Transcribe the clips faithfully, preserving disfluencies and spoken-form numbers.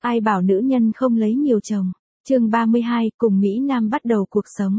Ai bảo nữ nhân không lấy nhiều chồng. Chương ba mươi hai, cùng Mỹ Nam bắt đầu cuộc sống.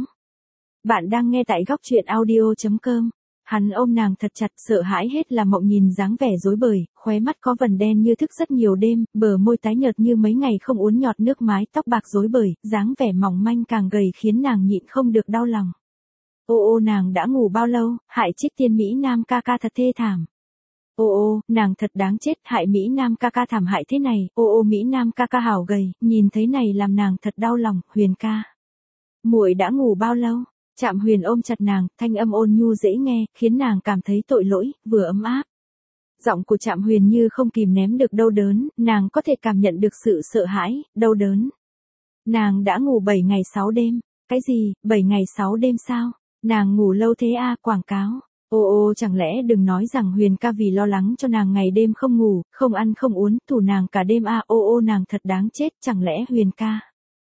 Bạn đang nghe tại góc truyện audio chấm com. Hắn ôm nàng thật chặt, sợ hãi hết là mộng, nhìn dáng vẻ rối bời, khóe mắt có vần đen như thức rất nhiều đêm, bờ môi tái nhợt như mấy ngày không uốn nhọt nước, mái tóc bạc rối bời, dáng vẻ mỏng manh càng gầy khiến nàng nhịn không được đau lòng. Ô ô, nàng đã ngủ bao lâu, hại chết tiên Mỹ Nam ca ca thật thê thảm. Ô ô, nàng thật đáng chết, hại Mỹ Nam ca ca thảm hại thế này, ô ô Mỹ Nam ca ca hảo gầy, nhìn thấy này làm nàng thật đau lòng. Huyền ca, muội đã ngủ bao lâu? Trạm Huyền ôm chặt nàng, thanh âm ôn nhu dễ nghe, khiến nàng cảm thấy tội lỗi, vừa ấm áp. Giọng của Trạm Huyền như không kìm nén được đau đớn, nàng có thể cảm nhận được sự sợ hãi, đau đớn. Nàng đã ngủ bảy ngày sáu đêm. Cái gì, bảy ngày sáu đêm sao? Nàng ngủ lâu thế à, quảng cáo. Ô ô, chẳng lẽ đừng nói rằng Huyền ca vì lo lắng cho nàng ngày đêm không ngủ, không ăn không uống, thủ nàng cả đêm à, ô ô nàng thật đáng chết, chẳng lẽ Huyền ca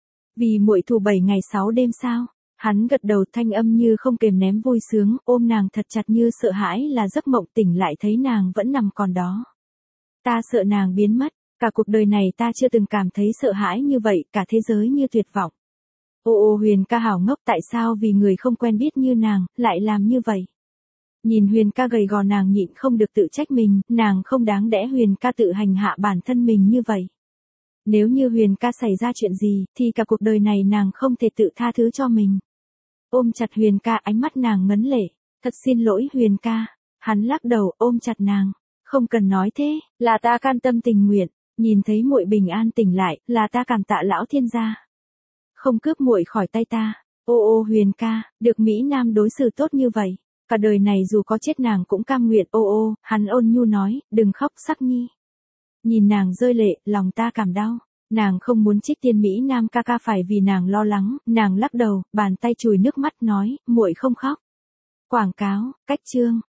vì muội thủ bảy ngày sáu đêm sao? Hắn gật đầu, thanh âm như không kềm ném vui sướng, ôm nàng thật chặt như sợ hãi là giấc mộng, tỉnh lại thấy nàng vẫn nằm còn đó. Ta sợ nàng biến mất, cả cuộc đời này ta chưa từng cảm thấy sợ hãi như vậy, cả thế giới như tuyệt vọng. Ô ô Huyền ca hảo ngốc, tại sao vì người không quen biết như nàng, lại làm như vậy? Nhìn Huyền ca gầy gò nàng nhịn không được tự trách mình, nàng không đáng đẽ Huyền ca tự hành hạ bản thân mình như vậy. Nếu như Huyền ca xảy ra chuyện gì, thì cả cuộc đời này nàng không thể tự tha thứ cho mình. Ôm chặt Huyền ca, ánh mắt nàng ngấn lệ. Thật xin lỗi Huyền ca. Hắn lắc đầu, ôm chặt nàng. Không cần nói thế, là ta can tâm tình nguyện. Nhìn thấy muội bình an tỉnh lại, là ta cảm tạ lão thiên gia. Không cướp muội khỏi tay ta. Ô ô Huyền ca, được Mỹ Nam đối xử tốt như vậy, cả đời này dù có chết nàng cũng cam nguyện. Ô ô, hắn ôn nhu nói, đừng khóc Sắc Nhi. Nhìn nàng rơi lệ, lòng ta cảm đau. Nàng không muốn trích tiên Mỹ Nam ca ca phải vì nàng lo lắng, nàng lắc đầu, bàn tay chùi nước mắt nói, muội không khóc. Quảng cáo, cách chương.